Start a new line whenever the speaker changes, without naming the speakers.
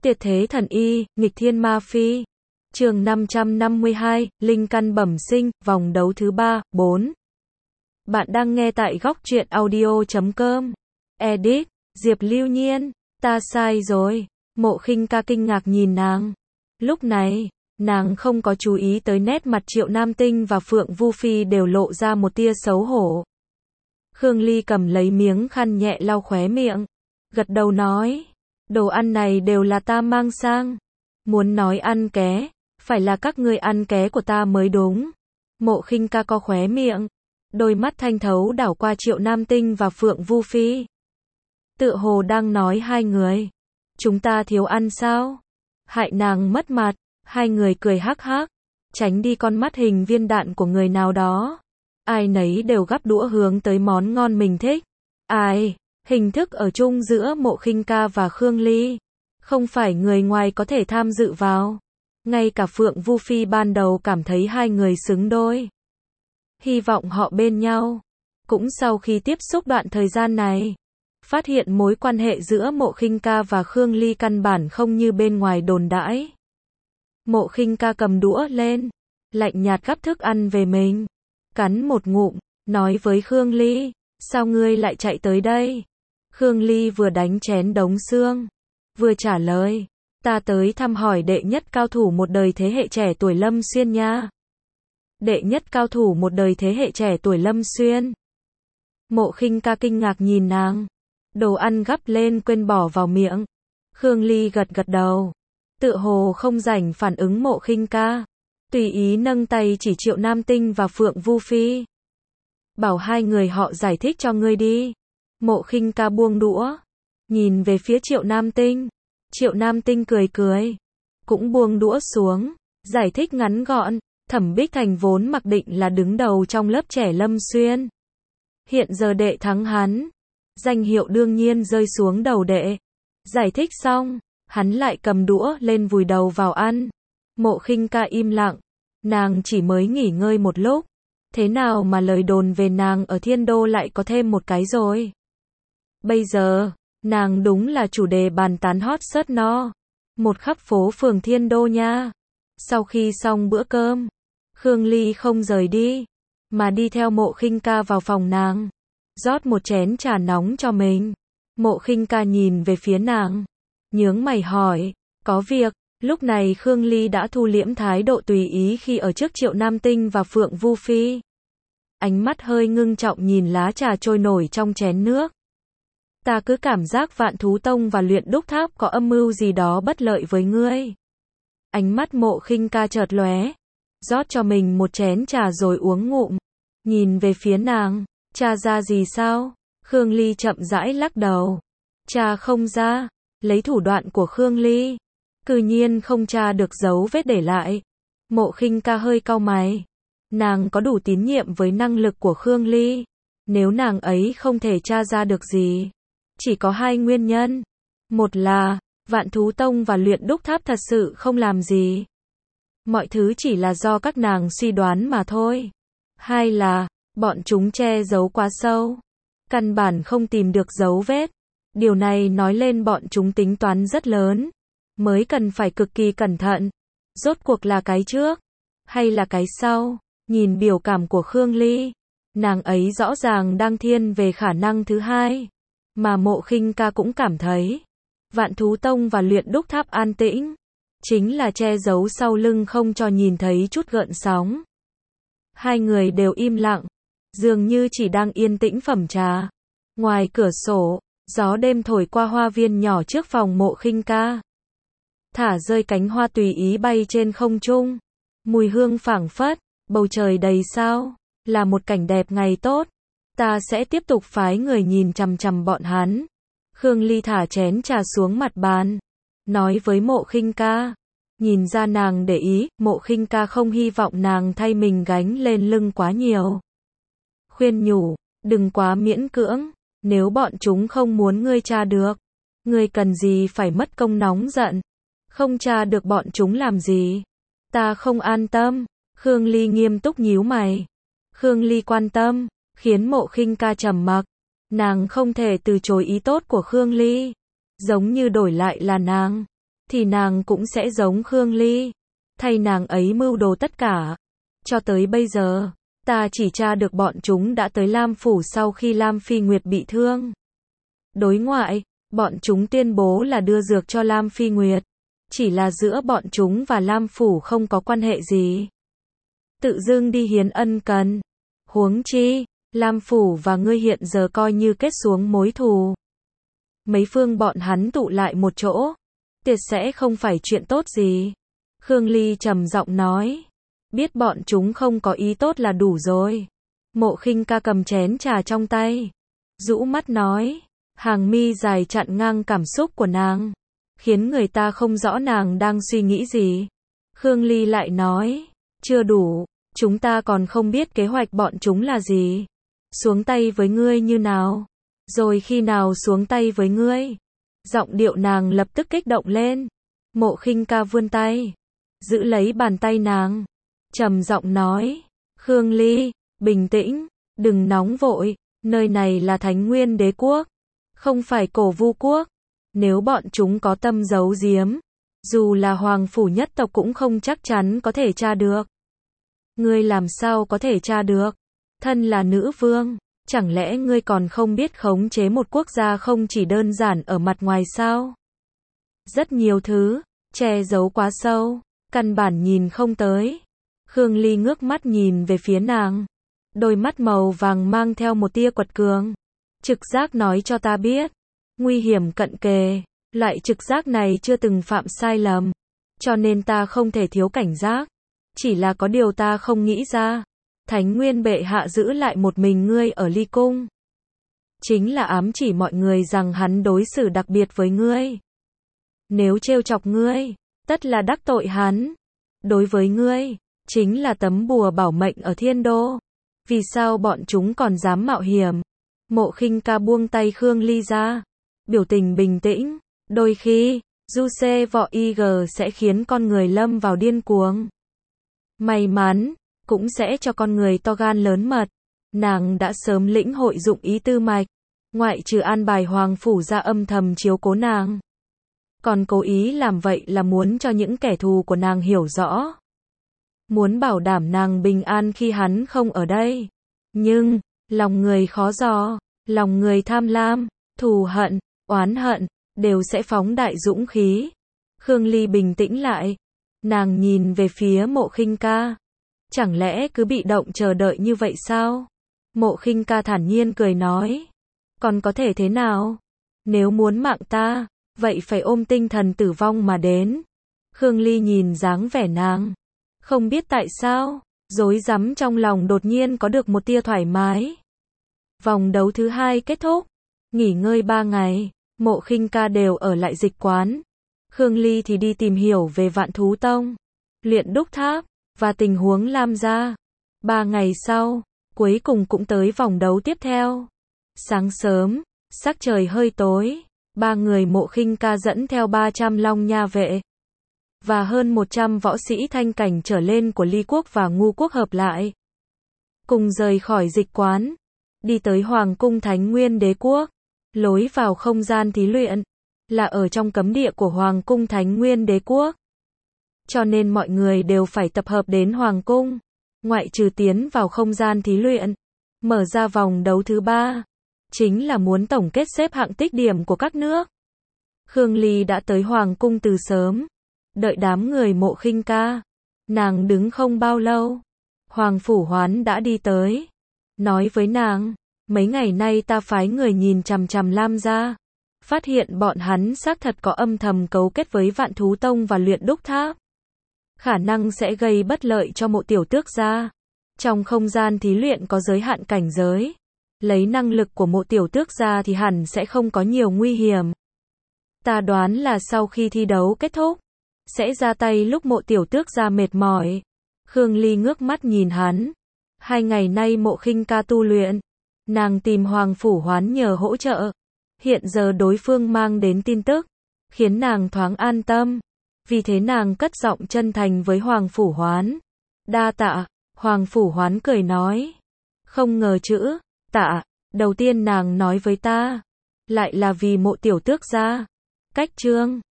Tuyệt thế thần y, nghịch thiên ma phi. Chương 552, linh căn bẩm sinh, vòng đấu thứ 3, 4. Bạn đang nghe tại góc truyện audio.com. Edit, Diệp Lưu Nhiên, ta sai rồi. Mộ Khinh Ca kinh ngạc nhìn nàng. Lúc này, nàng không có chú ý tới nét mặt Triệu Nam Tinh và Phượng Vu Phi đều lộ ra một tia xấu hổ. Khương Ly cầm lấy miếng khăn nhẹ lau khóe miệng, gật đầu nói, đồ ăn này đều là ta mang sang. Muốn nói ăn ké, phải là các ngươi ăn ké của ta mới đúng. Mộ Khinh Ca co khóe miệng, đôi mắt thanh thấu đảo qua Triệu Nam Tinh và Phượng Vu Phi. Tựa hồ đang nói hai người, chúng ta thiếu ăn sao? Hại nàng mất mặt. Hai người cười hắc hắc, tránh đi con mắt hình viên đạn của người nào đó. Ai nấy đều gắp đũa hướng tới món ngon mình thích. Ai, hình thức ở chung giữa Mộ Khinh Ca và Khương Ly, không phải người ngoài có thể tham dự vào. Ngay cả Phượng Vu Phi ban đầu cảm thấy hai người xứng đôi, hy vọng họ bên nhau. Cũng sau khi tiếp xúc đoạn thời gian này, phát hiện mối quan hệ giữa Mộ Khinh Ca và Khương Ly căn bản không như bên ngoài đồn đãi. Mộ Khinh Ca cầm đũa lên, lạnh nhạt gắp thức ăn về mình, cắn một ngụm, nói với Khương Ly, sao ngươi lại chạy tới đây? Khương Ly vừa đánh chén đống xương, vừa trả lời, ta tới thăm hỏi đệ nhất cao thủ một đời thế hệ trẻ tuổi Lâm Xuyên nha. Đệ nhất cao thủ một đời thế hệ trẻ tuổi Lâm Xuyên. Mộ Khinh Ca kinh ngạc nhìn nàng, đồ ăn gắp lên quên bỏ vào miệng. Khương Ly gật gật đầu, tựa hồ không rảnh phản ứng Mộ Khinh Ca, tùy ý nâng tay chỉ Triệu Nam Tinh và Phượng Vu Phi, bảo hai người họ giải thích cho ngươi đi. Mộ Khinh Ca buông đũa, nhìn về phía Triệu Nam Tinh. Triệu Nam Tinh cười cười, cũng buông đũa xuống, giải thích ngắn gọn, Thẩm Bích Thành vốn mặc định là đứng đầu trong lớp trẻ Lâm Xuyên. Hiện giờ đệ thắng hắn, danh hiệu đương nhiên rơi xuống đầu đệ. Giải thích xong, hắn lại cầm đũa lên vùi đầu vào ăn. Mộ Khinh Ca im lặng, nàng chỉ mới nghỉ ngơi một lúc, thế nào mà lời đồn về nàng ở Thiên Đô lại có thêm một cái rồi. Bây giờ, nàng đúng là chủ đề bàn tán hot search no, một khắp phố phường Thiên Đô nha. Sau khi xong bữa cơm, Khương Ly không rời đi, mà đi theo Mộ Khinh Ca vào phòng nàng, rót một chén trà nóng cho mình. Mộ Khinh Ca nhìn về phía nàng, nhướng mày hỏi, có việc. Lúc này Khương Ly đã thu liễm thái độ tùy ý khi ở trước Triệu Nam Tinh và Phượng Vu Phi. Ánh mắt hơi ngưng trọng nhìn lá trà trôi nổi trong chén nước. Ta cứ cảm giác Vạn Thú Tông và Luyện Đúc Tháp có âm mưu gì đó bất lợi với ngươi. Ánh mắt Mộ Khinh Ca chợt lóe, rót cho mình một chén trà rồi uống ngụm. Nhìn về phía nàng, tra ra gì sao? Khương Ly chậm rãi lắc đầu. Tra không ra, lấy thủ đoạn của Khương Ly, cư nhiên không tra được dấu vết để lại. Mộ Khinh Ca hơi cau mày. Nàng có đủ tín nhiệm với năng lực của Khương Ly. Nếu nàng ấy không thể tra ra được gì, chỉ có hai nguyên nhân. Một là, Vạn Thú Tông và Luyện Đúc Tháp thật sự không làm gì. Mọi thứ chỉ là do các nàng suy đoán mà thôi. Hai là, bọn chúng che giấu quá sâu, căn bản không tìm được dấu vết. Điều này nói lên bọn chúng tính toán rất lớn, mới cần phải cực kỳ cẩn thận. Rốt cuộc là cái trước, hay là cái sau? Nhìn biểu cảm của Khương Ly, nàng ấy rõ ràng đang thiên về khả năng thứ hai. Mà Mộ Khinh Ca cũng cảm thấy, Vạn Thú Tông và Luyện Đúc Tháp an tĩnh, chính là che giấu sau lưng không cho nhìn thấy chút gợn sóng. Hai người đều im lặng, dường như chỉ đang yên tĩnh phẩm trà. Ngoài cửa sổ, gió đêm thổi qua hoa viên nhỏ trước phòng Mộ Khinh Ca, thả rơi cánh hoa tùy ý bay trên không trung, mùi hương phảng phất, bầu trời đầy sao, là một cảnh đẹp ngày tốt. Ta sẽ tiếp tục phái người nhìn chằm chằm bọn hắn. Khương Ly thả chén trà xuống mặt bàn, nói với Mộ Khinh Ca. Nhìn ra nàng để ý, Mộ Khinh Ca không hy vọng nàng thay mình gánh lên lưng quá nhiều. Khuyên nhủ, đừng quá miễn cưỡng, nếu bọn chúng không muốn ngươi tra được, ngươi cần gì phải mất công nóng giận. Không tra được bọn chúng làm gì? Ta không an tâm. Khương Ly nghiêm túc nhíu mày. Khương Ly quan tâm, khiến Mộ Khinh Ca trầm mặc. Nàng không thể từ chối ý tốt của Khương Ly, giống như đổi lại là nàng, thì nàng cũng sẽ giống Khương Ly, thay nàng ấy mưu đồ tất cả. Cho tới bây giờ, ta chỉ tra được bọn chúng đã tới Lam Phủ sau khi Lam Phi Nguyệt bị thương. Đối ngoại, bọn chúng tuyên bố là đưa dược cho Lam Phi Nguyệt. Chỉ là giữa bọn chúng và Lam Phủ không có quan hệ gì. Tự dưng đi hiến ân cần. Huống chi, Lam Phủ và ngươi hiện giờ coi như kết xuống mối thù. Mấy phương bọn hắn tụ lại một chỗ, tuyệt sẽ không phải chuyện tốt gì. Khương Ly trầm giọng nói. Biết bọn chúng không có ý tốt là đủ rồi. Mộ Khinh Ca cầm chén trà trong tay, rũ mắt nói. Hàng mi dài chặn ngang cảm xúc của nàng, khiến người ta không rõ nàng đang suy nghĩ gì. Khương Ly lại nói. Chưa đủ, chúng ta còn không biết kế hoạch bọn chúng là gì. Xuống tay với ngươi như nào? Rồi khi nào xuống tay với ngươi? Giọng điệu nàng lập tức kích động lên. Mộ Khinh Ca vươn tay, giữ lấy bàn tay nàng, trầm giọng nói. Khương Ly, bình tĩnh, đừng nóng vội, nơi này là Thánh Nguyên Đế Quốc, không phải Cổ Vu Quốc. Nếu bọn chúng có tâm giấu giếm, dù là Hoàng Phủ nhất tộc cũng không chắc chắn có thể tra được. Ngươi làm sao có thể tra được? Thân là nữ vương, chẳng lẽ ngươi còn không biết khống chế một quốc gia không chỉ đơn giản ở mặt ngoài sao? Rất nhiều thứ, che giấu quá sâu, căn bản nhìn không tới. Khương Ly ngước mắt nhìn về phía nàng, đôi mắt màu vàng mang theo một tia quật cường. Trực giác nói cho ta biết, nguy hiểm cận kề, loại trực giác này chưa từng phạm sai lầm, cho nên ta không thể thiếu cảnh giác. Chỉ là có điều ta không nghĩ ra, Thánh Nguyên bệ hạ giữ lại một mình ngươi ở Ly Cung, chính là ám chỉ mọi người rằng hắn đối xử đặc biệt với ngươi. Nếu trêu chọc ngươi, tất là đắc tội hắn. Đối với ngươi, chính là tấm bùa bảo mệnh ở Thiên Đô. Vì sao bọn chúng còn dám mạo hiểm? Mộ Khinh Ca buông tay Khương Ly ra, biểu tình bình tĩnh. Đôi khi, du xê vọ IG sẽ khiến con người lâm vào điên cuồng. May mắn, cũng sẽ cho con người to gan lớn mật. Nàng đã sớm lĩnh hội dụng ý tư mạch, ngoại trừ an bài Hoàng Phủ ra âm thầm chiếu cố nàng, còn cố ý làm vậy là muốn cho những kẻ thù của nàng hiểu rõ, muốn bảo đảm nàng bình an khi hắn không ở đây. Nhưng, lòng người khó dò, lòng người tham lam, thù hận, oán hận, đều sẽ phóng đại dũng khí. Khương Ly bình tĩnh lại, nàng nhìn về phía Mộ Khinh Ca. Chẳng lẽ cứ bị động chờ đợi như vậy sao? Mộ Khinh Ca thản nhiên cười nói. Còn có thể thế nào? Nếu muốn mạng ta, vậy phải ôm tinh thần tử vong mà đến. Khương Ly nhìn dáng vẻ nàng, không biết tại sao, rối rắm trong lòng đột nhiên có được một tia thoải mái. Vòng đấu thứ 2 kết thúc, nghỉ ngơi 3 ngày, Mộ Khinh Ca đều ở lại dịch quán. Khương Ly thì đi tìm hiểu về Vạn Thú Tông, Luyện Đúc Tháp, và tình huống Lam gia. 3 ngày sau, cuối cùng cũng tới vòng đấu tiếp theo. Sáng sớm, sắc trời hơi tối, 3 người Mộ Khinh Ca dẫn theo 300 Long Nha vệ và hơn 100 võ sĩ thanh cảnh trở lên của Ly Quốc và Ngu Quốc hợp lại, cùng rời khỏi dịch quán, đi tới Hoàng cung Thánh Nguyên Đế Quốc. Lối vào không gian thí luyện là ở trong cấm địa của Hoàng cung Thánh Nguyên Đế Quốc, cho nên mọi người đều phải tập hợp đến Hoàng cung. Ngoại trừ tiến vào không gian thí luyện, mở ra vòng đấu thứ 3, chính là muốn tổng kết xếp hạng tích điểm của các nước. Khương Ly đã tới Hoàng cung từ sớm, đợi đám người Mộ Khinh Ca. Nàng đứng không bao lâu, Hoàng Phủ Hoán đã đi tới, nói với nàng, mấy ngày nay ta phái người nhìn chằm chằm Lam gia, phát hiện bọn hắn xác thật có âm thầm cấu kết với Vạn Thú Tông và Luyện Đúc Tháp, khả năng sẽ gây bất lợi cho Mộ tiểu tước gia. Trong không gian thí luyện có giới hạn cảnh giới, lấy năng lực của Mộ tiểu tước gia thì hẳn sẽ không có nhiều nguy hiểm. Ta đoán là sau khi thi đấu kết thúc, sẽ ra tay lúc Mộ tiểu tước gia mệt mỏi. Khương Ly ngước mắt nhìn hắn. 2 ngày nay Mộ Khinh Ca tu luyện, nàng tìm Hoàng Phủ Hoán nhờ hỗ trợ. Hiện giờ đối phương mang đến tin tức, khiến nàng thoáng an tâm. Vì thế nàng cất giọng chân thành với Hoàng Phủ Hoán. Đa tạ. Hoàng Phủ Hoán cười nói. Không ngờ chữ tạ đầu tiên nàng nói với ta lại là vì Mộ tiểu tước gia. Cách chương